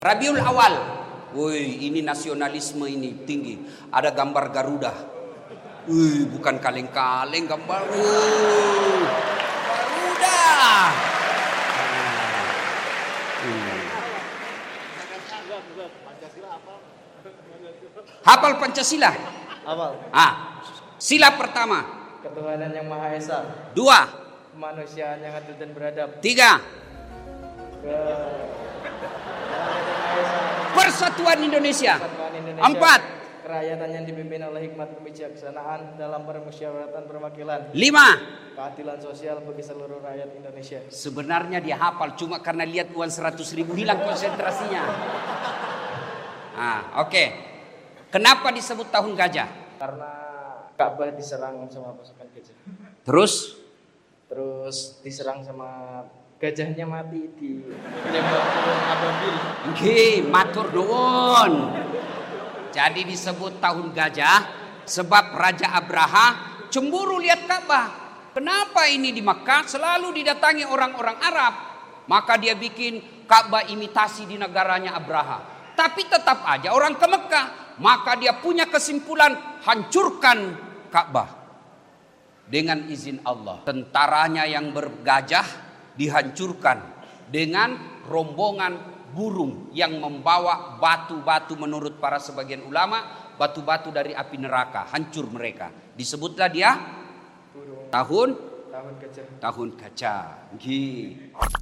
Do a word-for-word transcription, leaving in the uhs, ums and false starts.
Rabiul Awal, woi ini nasionalisme ini tinggi. Ada gambar Garuda, woi bukan kaleng-kaleng gambar, woi Garuda. Hmm. Hafal Pancasila? Hafal. Ah, sila pertama. Ketuhanan yang Maha Esa. Dua. Kemanusiaan yang adil dan beradab. Tiga. Ke... Persatuan Indonesia. Persatuan Indonesia. Empat. Kerakyatan yang dipimpin oleh hikmat kebijaksanaan dalam permusyawaratan perwakilan. Lima. Keadilan sosial bagi seluruh rakyat Indonesia. Sebenarnya dia hafal, cuma karena lihat uang seratus ribu hilang konsentrasinya. Ah, oke. Okay. Kenapa disebut tahun gajah? Karena Ka'bah diserang sama pasukan gajah. Terus? Terus diserang sama gajahnya mati di lembah burung ababil. Nggih, matur nuwun. Jadi disebut tahun gajah sebab Raja Abraha cemburu lihat Ka'bah. Kenapa ini di Makkah selalu didatangi orang-orang Arab? Maka dia bikin Ka'bah imitasi di negaranya Abraha. Tapi tetap aja orang ke Mekah. Maka dia punya kesimpulan hancurkan Ka'bah. Dengan izin Allah. Tentaranya yang bergajah dihancurkan dengan rombongan burung yang membawa batu-batu menurut para sebagian ulama. Batu-batu dari api neraka. Hancur mereka. Disebutlah dia burung. tahun tahun gajah. Tahun gajah. Gih.